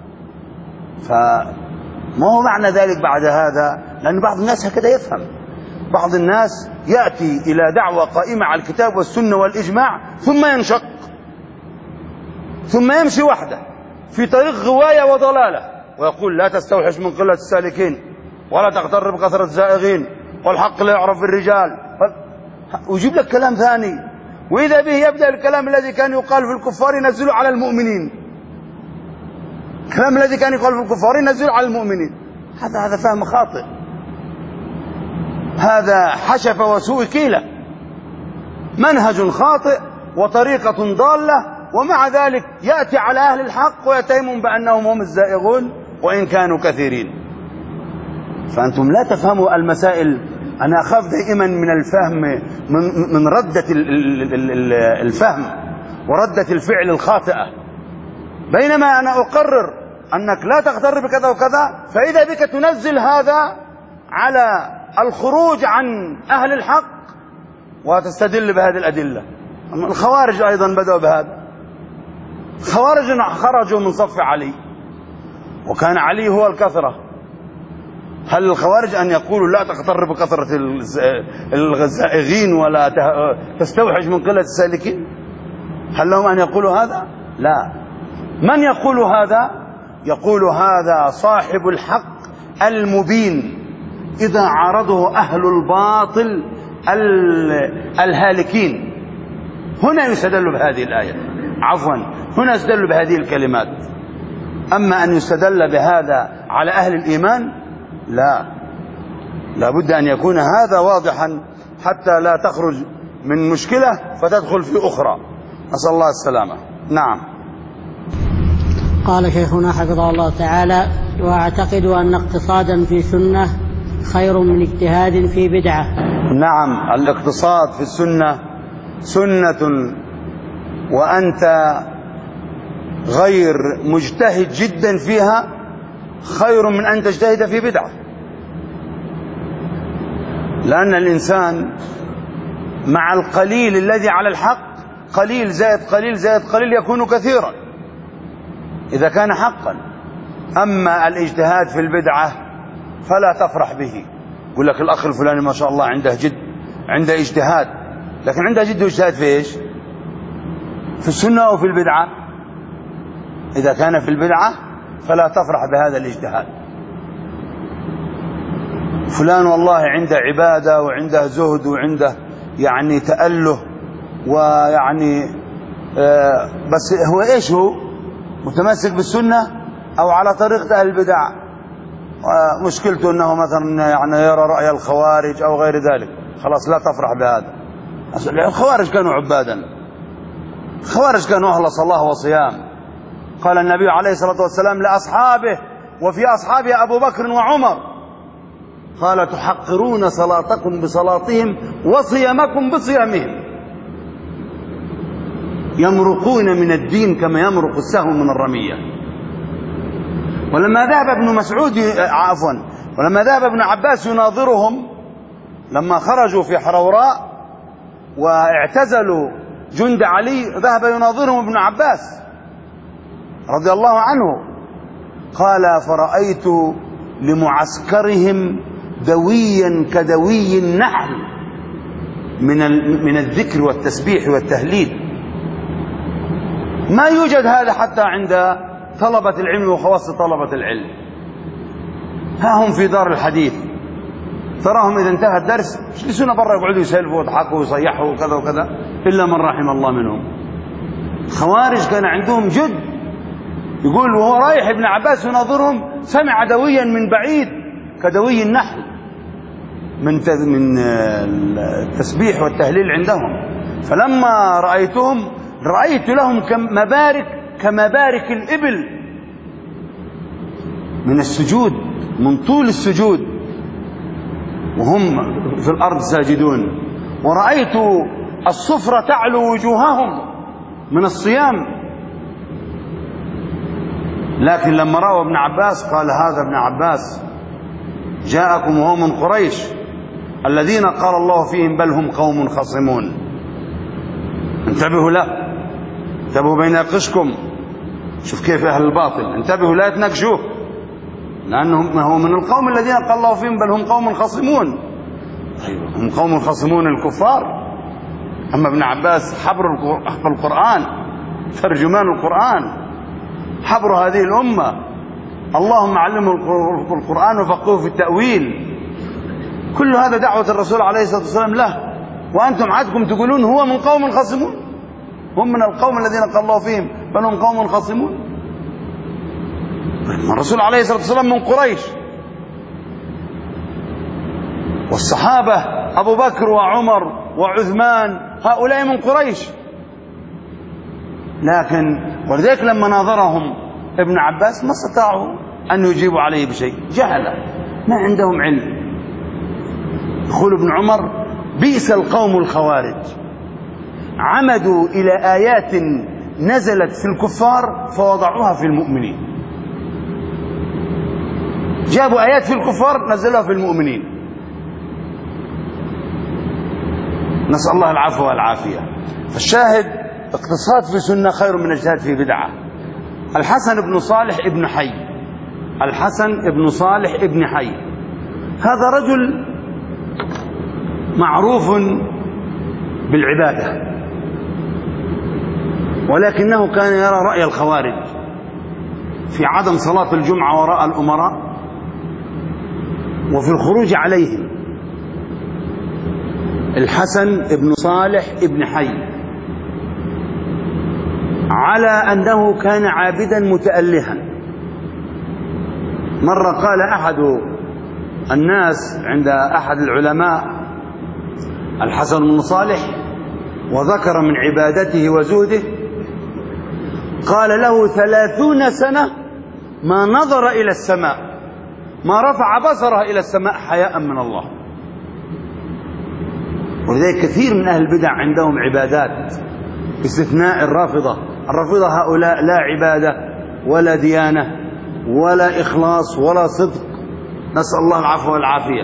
فما هو معنى ذلك بعد هذا؟ لأن بعض الناس هكذا يفهم. بعض الناس يأتي إلى دعوة قائمة على الكتاب والسنة والإجماع ثم ينشق، ثم يمشي وحده في طريق غواية وضلالة، ويقول لا تستوحش من قلة السالكين، ولا تغتر بكثرة الزائغين، والحق لا يعرف بالرجال، ويجيب لك كلام ثاني. وإذا به يبدأ الكلام الذي كان يقال في الكفار ينزله على المؤمنين. الكلام الذي كان يقال في الكفار ينزله على المؤمنين. هذا فهم خاطئ، هذا حشف وسوء كيلة، منهج خاطئ وطريقة ضالة، ومع ذلك يأتي على أهل الحق ويتهمهم بأنهم هم الزائغون وإن كانوا كثيرين. فأنتم لا تفهموا المسائل. أنا أخاف دائما من الفهم، من ردة الفهم وردة الفعل الخاطئة. بينما أنا أقرر أنك لا تغتر بكذا وكذا، فإذا بك تنزل هذا على الخروج عن أهل الحق وتستدل بهذه الأدلة. الخوارج أيضا بدأوا بهذا. الخوارج خرجوا من صف علي، وكان علي هو الكثرة. هل الخوارج أن يقولوا لا تغتر بكثرة الزائغين ولا تستوحش من قلة السالكين؟ هل لهم أن يقولوا هذا؟ لا. من يقول هذا؟ يقول هذا صاحب الحق المبين إذا عارضه أهل الباطل الهالكين. هنا يستدل بهذه الآية، عفوا هنا يستدل بهذه الكلمات. أما أن يستدل بهذا على أهل الإيمان لا بد أن يكون هذا واضحا حتى لا تخرج من مشكلة فتدخل في أخرى. نسأل الله السلامة. نعم. قال شيخنا حفظه الله تعالى: وأعتقد أن اقتصادا في سنة خير من اجتهاد في بدعة. نعم، الاقتصاد في السنة سنة وأنت غير مجتهد جدا فيها خير من أن تجتهد في بدعة. لأن الإنسان مع القليل الذي على الحق، قليل زائد قليل زائد قليل يكون كثيرا إذا كان حقا. أما الاجتهاد في البدعة فلا تفرح به. يقول لك الأخ الفلاني ما شاء الله عنده جد، عنده اجتهاد، لكن عنده جد واجتهاد في إيش؟ في السنة أو في البدعة؟ إذا كان في البدعة فلا تفرح بهذا الاجتهاد. فلان والله عنده عبادة وعنده زهد وعنده يعني تأله ويعني بس هو إيش؟ هو متمسك بالسنة أو على طريقة أهل البدع، مشكلته أنه مثلا يعني يرى رأي الخوارج أو غير ذلك. خلاص لا تفرح بهذا. الخوارج كانوا عبادا، الخوارج كانوا أهل صلاة وصيام. قال النبي عليه الصلاة والسلام لأصحابه وفي أصحابه أبو بكر وعمر، قال تحقرون صلاتكم بصلاتهم وصيامكم بصيامهم، يمرقون من الدين كما يمرق السهم من الرمية. ولما ذهب ابن عباس يناظرهم لما خرجوا في حروراء واعتزلوا جند علي، ذهب يناظرهم ابن عباس رضي الله عنه، قال فرأيت لمعسكرهم دويا كدوي النحل من الذكر والتسبيح والتهليل. ما يوجد هذا حتى عند طلبة العلم وخواص طلبة العلم. ها هم في دار الحديث تراهم إذا انتهى الدرس يجلسون برا يقعدوا يسلفوا ويضحكوا ويصيحوا وكذا وكذا، إلا من رحم الله منهم. الخوارج كان عندهم جد، يقول وهو رايح ابن عباس يناظرهم سمع دويا من بعيد كدوي النحل من التسبيح والتهليل عندهم. فلما رأيتهم رأيت لهم كمبارك الإبل من السجود، من طول السجود وهم في الأرض ساجدون. ورأيت الصفرة تعلو وجوههم من الصيام. لكن لما رأوا ابن عباس قال هذا ابن عباس جاءكم وهو من قريش الذين قال الله فيهم بل هم قوم خصمون. انتبهوا له، انتبهوا بين يقشكم. شوف كيف أهل الباطل، انتبهوا لا تناقشوه، لأنه هو من القوم الذين قال الله فيهم بل هم قوم خصمون. طيب هم قوم خصمون الكفار، أما ابن عباس حبر القرآن، ترجمان القرآن، حبر هذه الأمة، اللهم علمه القرآن وفقهه في التأويل. كل هذا دعوة الرسول عليه الصلاة والسلام له، وأنتم عادكم تقولون هو من قوم خصمون. هم من القوم الذين قال الله فيهم بل هم قوم خصمون. الرسول عليه الصلاة والسلام من قريش، والصحابة أبو بكر وعمر وعثمان هؤلاء من قريش. لكن ولذلك لما ناظرهم ابن عباس ما استطاعوا أن يجيبوا عليه بشيء، جهلة ما عندهم علم. يقول ابن عمر بئس القوم الخوارج، عمدوا إلى آيات نزلت في الكفار فوضعوها في المؤمنين. جابوا آيات في الكفار نزلوها في المؤمنين. نسأل الله العفو والعافية. فالشاهد اقتصاد في سنة خير من اجتهاد في بدعة. الحسن بن صالح ابن حي، الحسن بن صالح ابن حي هذا رجل معروف بالعبادة، ولكنه كان يرى رأي الخوارج في عدم صلاة الجمعة وراء الأمراء وفي الخروج عليهم. الحسن بن صالح ابن حي على أنه كان عابدا متألها. مرة قال أحد الناس عند أحد العلماء الحسن بن صالح وذكر من عبادته وزهده، قال له 30 سنة ما نظر إلى السماء، ما رفع بصره إلى السماء حياء من الله. ولذلك كثير من أهل البدع عندهم عبادات باستثناء الرافضة. الرافضة هؤلاء لا عبادة ولا ديانة ولا إخلاص ولا صدق، نسأل الله العفو والعافية.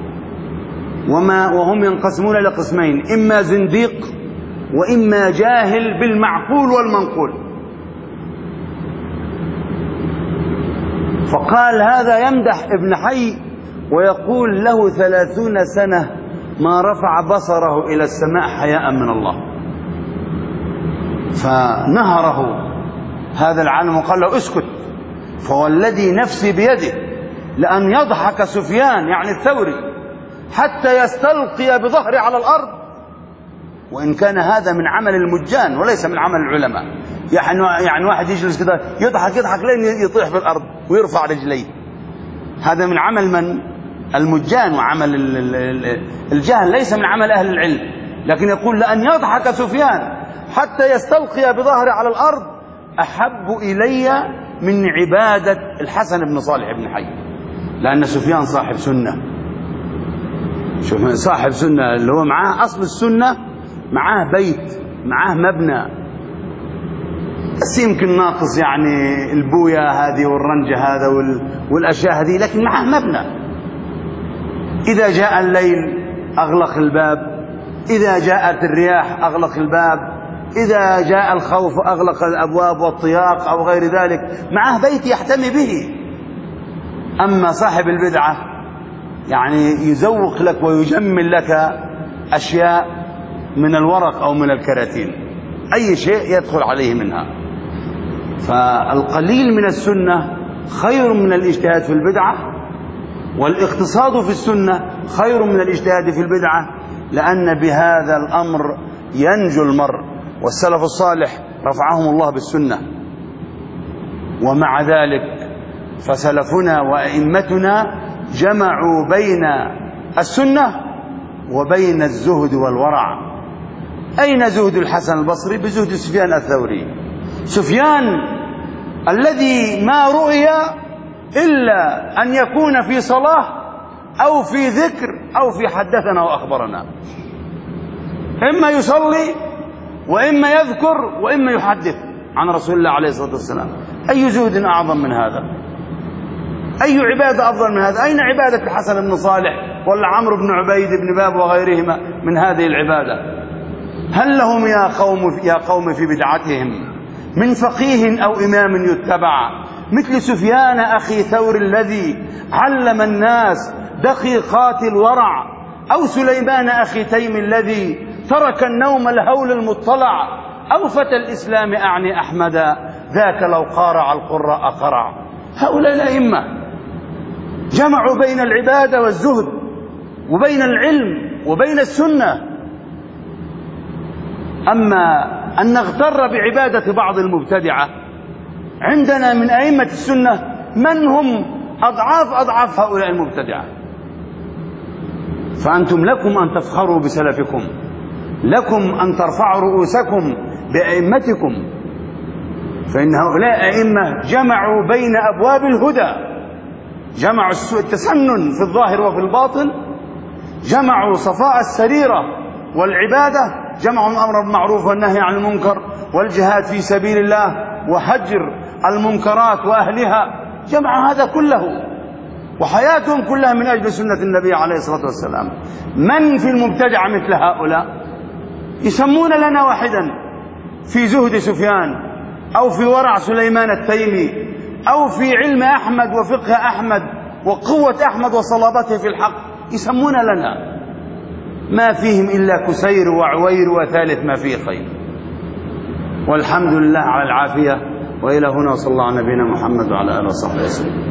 وهم ينقسمون إلى قسمين، إما زنديق وإما جاهل بالمعقول والمنقول. فقال هذا يمدح ابن حي ويقول له 30 سنة ما رفع بصره إلى السماء حياء من الله. فنهره هذا العالم وقال له اسكت، فوالذي نفسي بيده لأن يضحك سفيان يعني الثوري حتى يستلقي بظهره على الأرض، وإن كان هذا من عمل المجان وليس من عمل العلماء. يعني واحد يجلس كده يضحك لين يطيح في الأرض ويرفع رجليه، هذا من عمل من؟ المجان وعمل الجهل، ليس من عمل أهل العلم. لكن يقول لأن يضحك سفيان حتى يستلقي بظهره على الأرض أحب إلي من عبادة الحسن بن صالح بن حي، لأن سفيان صاحب سنة، صاحب سنة اللي هو معاه أصل السنة، معاه بيت، معاه مبنى، بس يمكن ناقص يعني البوية هذه والرنجة هذا والأشياء هذه، لكن معاه مبنى. إذا جاء الليل أغلق الباب، إذا جاءت الرياح أغلق الباب، إذا جاء الخوف أغلق الأبواب والطياق أو غير ذلك، معه بيت يحتمي به. أما صاحب البدعة يعني يزوق لك ويجمل لك أشياء من الورق أو من الكراتين، أي شيء يدخل عليه منها. فالقليل من السنة خير من الاجتهاد في البدعة، والاقتصاد في السنة خير من الاجتهاد في البدعة، لأن بهذا الأمر ينجو المرء. والسلف الصالح رفعهم الله بالسنة. ومع ذلك فسلفنا وأئمتنا جمعوا بين السنة وبين الزهد والورع. أين زهد الحسن البصري؟ بزهد سفيان الثوري. سفيان الذي ما رؤي إلا أن يكون في صلاة أو في ذكر أو في حدثنا وأخبرنا، إما يصلي وإما يذكر وإما يحدث عن رسول الله عليه الصلاة والسلام. أي زهد أعظم من هذا؟ أي عبادة أفضل من هذا؟ أين عبادة الحسن بن صالح ولا عمرو بن عبيد بن باب وغيرهما من هذه العبادة؟ هل لهم يا قوم في بدعتهم من فقيه أو إمام يتبع مثل سفيان أخي ثور الذي علم الناس دقيقات الورع، أو سليمان أخي تيم الذي ترك النوم الهول المطلع، أو فتى الإسلام أعني أحمدا ذاك لو قارع القراء قرع. هؤلاء الأئمة جمعوا بين العبادة والزهد وبين العلم وبين السنة. أما أن نغتر بعبادة بعض المبتدعة، عندنا من أئمة السنة من هم أضعاف هؤلاء المبتدعة. فأنتم لكم أن تفخروا بسلفكم، لكم أن ترفعوا رؤوسكم بأئمتكم، فإن هؤلاء أئمة جمعوا بين أبواب الهدى، جمعوا التسنن في الظاهر وفي الباطن، جمعوا صفاء السريرة والعبادة، جمعوا الأمر بالمعروف والنهي عن المنكر والجهاد في سبيل الله وهجر المنكرات وأهلها، جمع هذا كله وحياتهم كلها من أجل سنة النبي عليه الصلاة والسلام. من في المبتدع مثل هؤلاء؟ يسمون لنا واحدا في زهد سفيان أو في ورع سليمان التيمي أو في علم أحمد وفقه أحمد وقوة أحمد وصلابته في الحق، يسمون لنا ما فيهم إلا كسير وعوير وثالث ما فيه خير. والحمد لله على العافية. وإلى هنا، وصلى الله على نبينا محمد وعلى آله وصحبه وسلم.